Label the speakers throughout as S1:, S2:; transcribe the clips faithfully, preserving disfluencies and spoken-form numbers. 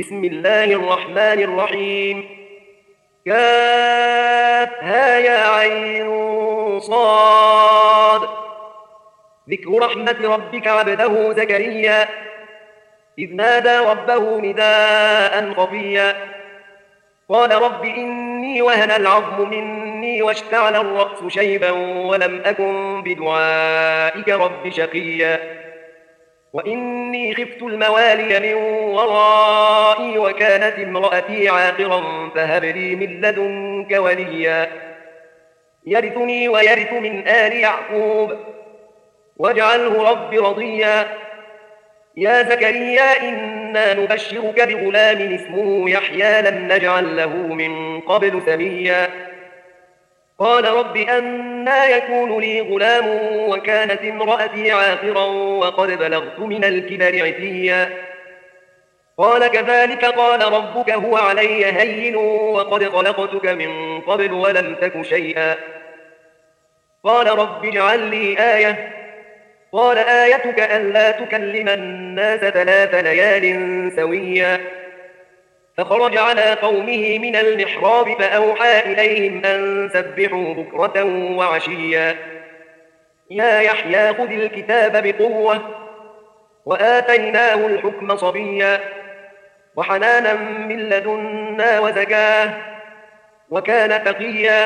S1: بسم الله الرحمن الرحيم. كافها يا عين صاد. ذكر رحمة ربك عبده زكريا إذ نادى ربه نداء خفيا قال رب إني وهن العظم مني واشتعل الرأس شيبا ولم أكن بدعائك رب شقيا وإني خفت الموالي من ورائي وكانت امرأتي عاقرا فهب لي من لدنك وليا يرثني ويرث من آل يعقوب واجعله رب رضيا يا زكريا إنا نبشرك بغلام اسمه يحيى لم نجعل له من قبل سميا قال رب أنى يكون لي غلام وكانت امرأتي عاقرا وقد بلغت من الكبر عتيا قال كذلك قال ربك هو علي هين وقد خلقتك من قبل ولم تك شيئا قال رب اجعل لي آية قال آيتك ألا تكلم الناس ثلاث ليال سويا فخرج على قومه من المحراب فأوحى إليهم أن سبحوا بكرة وعشيا يا يحيى خذ الكتاب بقوة وآتيناه الحكم صبيا وحنانا من لدنا وزكاه وكان تقيا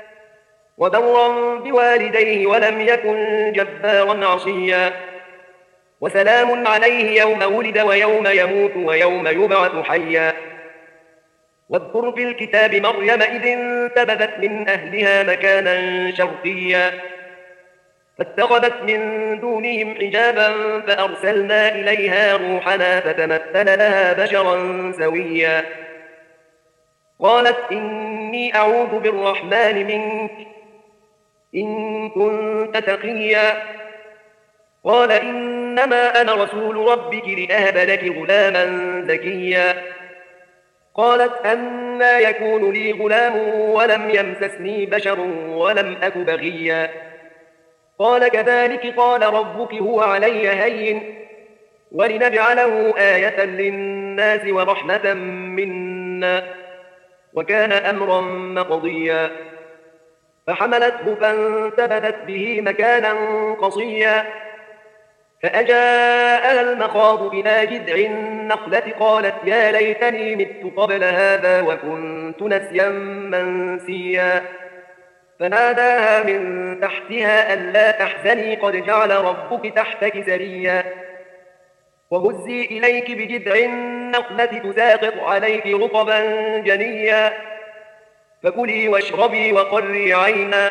S1: وبرا بوالديه ولم يكن جبارا عصيا وسلام عليه يوم ولد ويوم يموت ويوم يبعث حيا واذكر في الكتاب مريم إذ انتبذت من أهلها مكانا شرقيا فاتخذت من دونهم حجابا فأرسلنا إليها روحنا فتمثل لها بشرا سويا قالت إني أعوذ بالرحمن منك إن كنت تقيا قال إنما أنا رسول ربك لأهب لك غلاما زكيا قالت أنى يكون لي غلام ولم يمسسني بشر ولم أك بغيا قال كذلك قال ربك هو علي هين ولنجعله آية للناس ورحمة منا وكان أمرا مقضيا فحملته فانتبذت به مكانا قصيا فأجاءها المخاض إلى جذع النخلة قالت يا ليتني مت قبل هذا وكنت نسيا منسيا فناداها من تحتها ألا تحزني قد جعل ربك تحتك سريا وهزي إليك بجذع النخلة تساقط عليك رطبا جنيا فكلي واشربي وقري عينا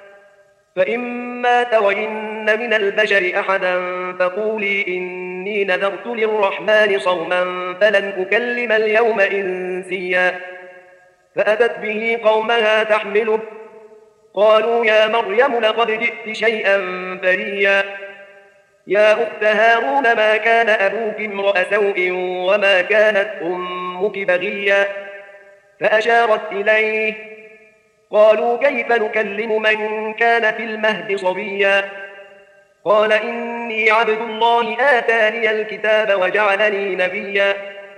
S1: فإما ترين من البشر أحدا فقولي إني نذرت للرحمن صوما فلن أكلم اليوم إنسيا فأتت به قومها تحمله قالوا يا مريم لقد جئت شيئا فريا يا أخت هارون ما كان أبوك امرأ سوء وما كانت أمك بغيا فأشارت إليه قالوا كيف نكلم من كان في المهد صبيا قال إني عبد الله آتاني الكتاب وجعلني نبيا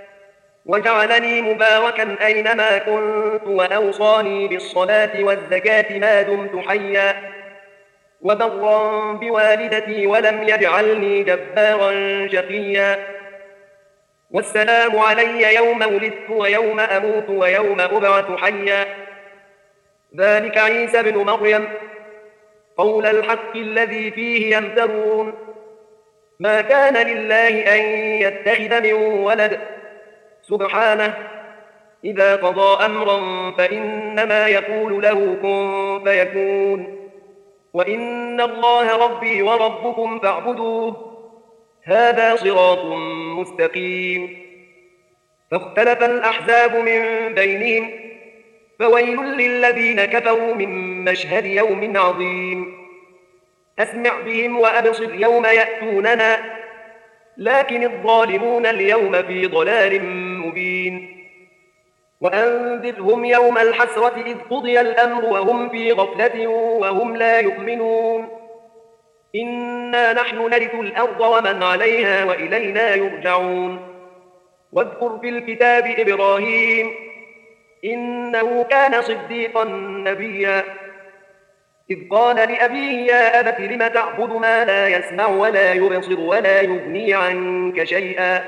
S1: وجعلني مباركا أينما كنت وأوصاني بالصلاة والزكاة ما دمت حيا وبرا بوالدتي ولم يجعلني جبارا شقيا والسلام علي يوم ولدت ويوم أموت ويوم أبعث حيا ذلك عيسى بن مريم قول الحق الذي فيه يمترون ما كان لله أن يتخذ من ولد سبحانه إذا قضى أمرا فإنما يقول له كن فيكون وإن الله ربي وربكم فاعبدوه هذا صراط مستقيم فاختلف الأحزاب من بينهم فويل للذين كفروا من مشهد يوم عظيم أسمع بهم وأبصر يوم يأتوننا لكن الظالمون اليوم في ضلال مبين وأنذرهم يوم الحسرة إذ قضي الأمر وهم في غفلة وهم لا يؤمنون إنا نحن نرث الأرض ومن عليها وإلينا يرجعون واذكر في الكتاب إبراهيم إنه كان صديقا نبيا إذ قال لأبيه يا أبت لم تعبد ما لا يسمع ولا يبصر ولا يغني عنك شيئا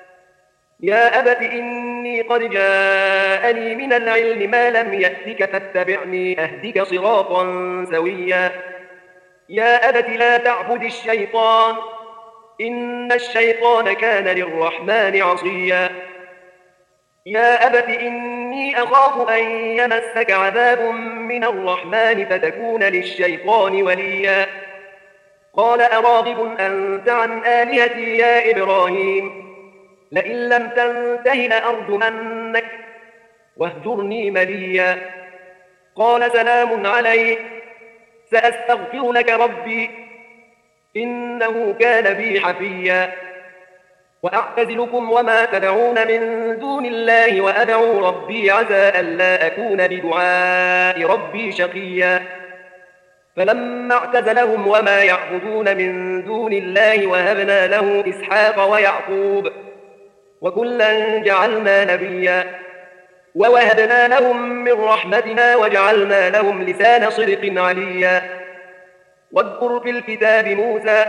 S1: يا أبت إني قد جاءني من العلم ما لم يأتك فاتبعني أهدك صراطا سويا يا أبت لا تعبد الشيطان إن الشيطان كان للرحمن عصيا يا أبت إني أخاف أن يمسك عذاب من الرحمن فتكون للشيطان وليا قال أراغب أنت عن آلهتي يا إبراهيم لئن لم تنته لأرجمنك واهجرني مليا قال سلام عليك سأستغفر لك ربي إنه كان بي حفيا وأعتزلكم وما تدعون من دون الله وأدعو ربي عسى ألا أكون بدعاء ربي شقيا فلما اعتزلهم وما يعبدون من دون الله وهبنا له إسحاق ويعقوب وكلا جعلنا نبيا ووهبنا لهم من رحمتنا وجعلنا لهم لسان صدق عليا واذكر في الكتاب موسى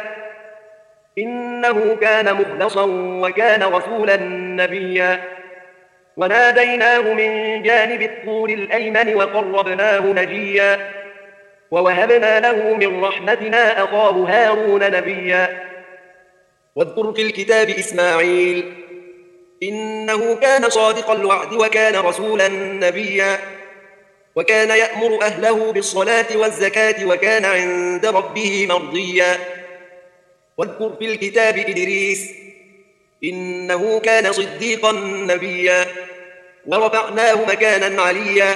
S1: إنه كان مخلصا وكان رسولا نبيا وناديناه من جانب الطور الأيمن وقربناه نجيا ووهبنا له من رحمتنا أخاه هارون نبيا واذكر في الكتاب إسماعيل إنه كان صادق الوعد وكان رسولا نبيا وكان يأمر أهله بالصلاة والزكاة وكان عند ربه مرضيا واذكر في الكتاب إدريس إنه كان صديقا نبيا ورفعناه مكانا عليا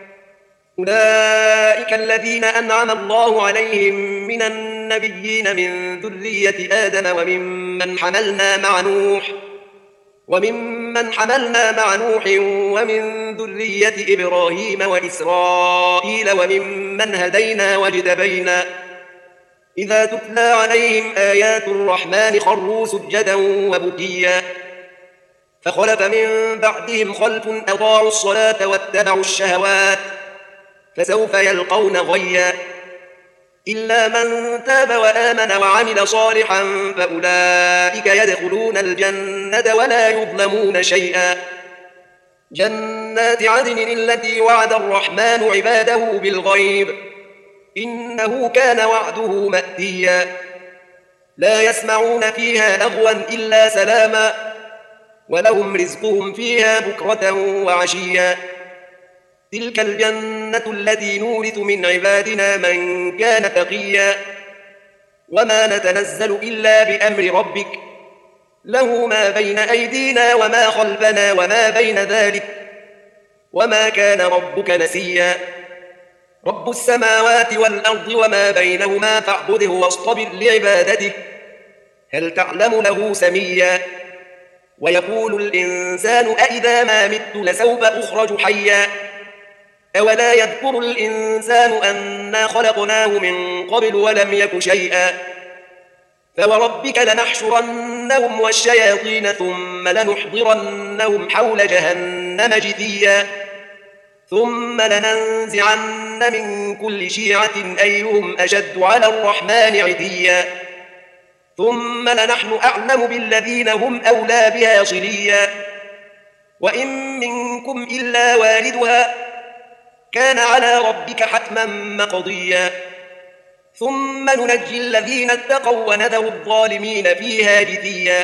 S1: أولئك الذين أنعم الله عليهم من النبيين من ذرية آدم وممن حملنا مع نوح وممن حملنا مع نوح ومن ذرية إبراهيم وإسرائيل وممن هدينا واجتبينا إذا تتلى عليهم آيات الرحمن خروا سجدا وبكيا فخلف من بعدهم خلف أضاعوا الصلاة واتبعوا الشهوات فسوف يلقون غيا إلا من تاب وآمن وعمل صالحا فأولئك يدخلون الجنة ولا يظلمون شيئا جنات عدن التي وعد الرحمن عباده بالغيب إنه كان وعده مأتيا لا يسمعون فيها لغوا إلا سلاما ولهم رزقهم فيها بكرة وعشيا تلك الجنة التي نورث من عبادنا من كان تقيا وما نتنزل إلا بأمر ربك له ما بين أيدينا وما خلفنا وما بين ذلك وما كان ربك نسيا رب السماوات والأرض وما بينهما فاعبده واصطبر لعبادته هل تعلم له سميا ويقول الإنسان أإذا ما مت لسوف أخرج حيا أولا يذكر الإنسان أنا خلقناه من قبل ولم يك شيئا فوربك لنحشرنهم والشياطين ثم لنحضرنهم حول جهنم جثيا ثم لننزعن من كل شيعة أيهم أشد على الرحمن عتيا ثم لنحن أعلم بالذين هم أولى بها صليا وإن منكم إلا واردها كان على ربك حتما مقضيا ثم ننجي الذين اتقوا ونذر الظالمين فيها جثيا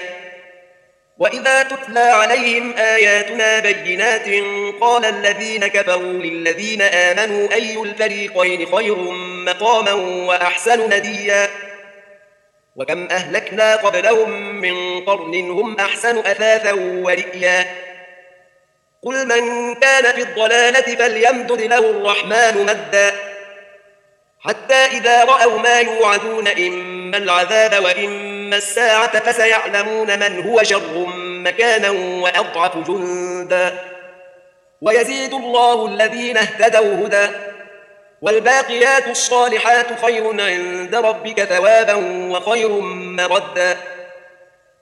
S1: وإذا تتلى عليهم آياتنا بينات قال الذين كفروا للذين آمنوا أي الفريقين خير مقاما وأحسن نديا وكم أهلكنا قبلهم من قرن هم أحسن أثاثا ورئيا قل من كان في الضلالة فليمدد له الرحمن مدا حتى إذا رأوا ما يوعدون إما العذاب وإما الساعة فسيعلمون من هو شر مكانا وأضعف جندا ويزيد الله الذين اهتدوا هدى والباقيات الصالحات خير عند ربك ثوابا وخير مردا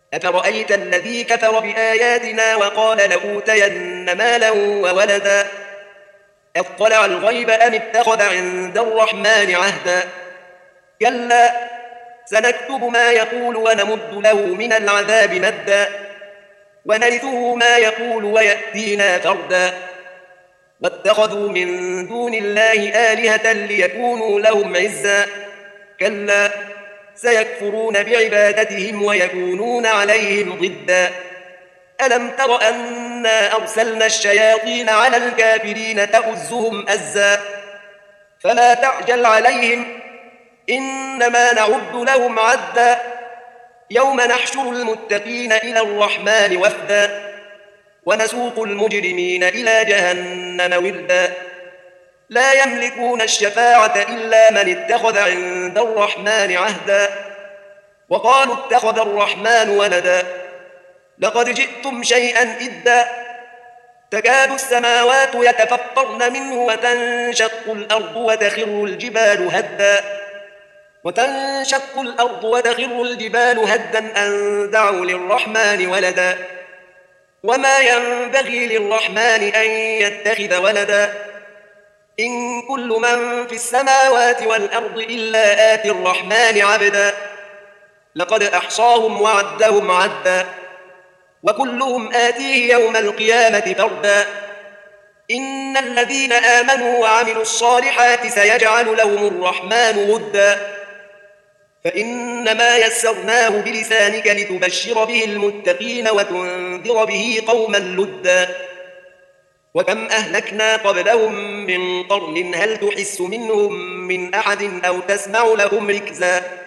S1: أفرأيت الذي كفر بآياتنا وقال لأوتين مالا وولدا أطلع الغيب أم اتخذ عند الرحمن عهدا كلا سنكتب ما يقول ونمد له من العذاب مدا ونرثه ما يقول ويأتينا فردا واتخذوا من دون الله آلهة ليكونوا لهم عزا كلا سيكفرون بعبادتهم ويكونون عليهم ضدا ألم تر أنا أرسلنا الشياطين على الكافرين تؤزهم أزا فلا تعجل عليهم إنما نعد لهم عدا يوم نحشر المتقين إلى الرحمن وفدا ونسوق المجرمين إلى جهنم وردا لا يملكون الشفاعة إلا من اتخذ عند الرحمن عهدا وقالوا اتخذ الرحمن ولدا لقد جئتم شيئا إدا تكاد السماوات يتفطرن منه وتنشق الأرض وتخر الجبال هدا وتنشق الأرض وتخر الجبال هدا أن دعوا للرحمن ولدا وما ينبغي للرحمن أن يتخذ ولدا إن كل من في السماوات والأرض إلا آتي الرحمن عبدا لقد أحصاهم وعدهم عدا وكلهم آتيه يوم القيامة فردا إن الذين آمنوا وعملوا الصالحات سيجعل لهم الرحمن ودا فإنما يسرناه بلسانك لتبشر به المتقين وتنذر به قوما لدا وكم أهلكنا قبلهم من قرن هل تحس منهم من أحد أو تسمع لهم ركزا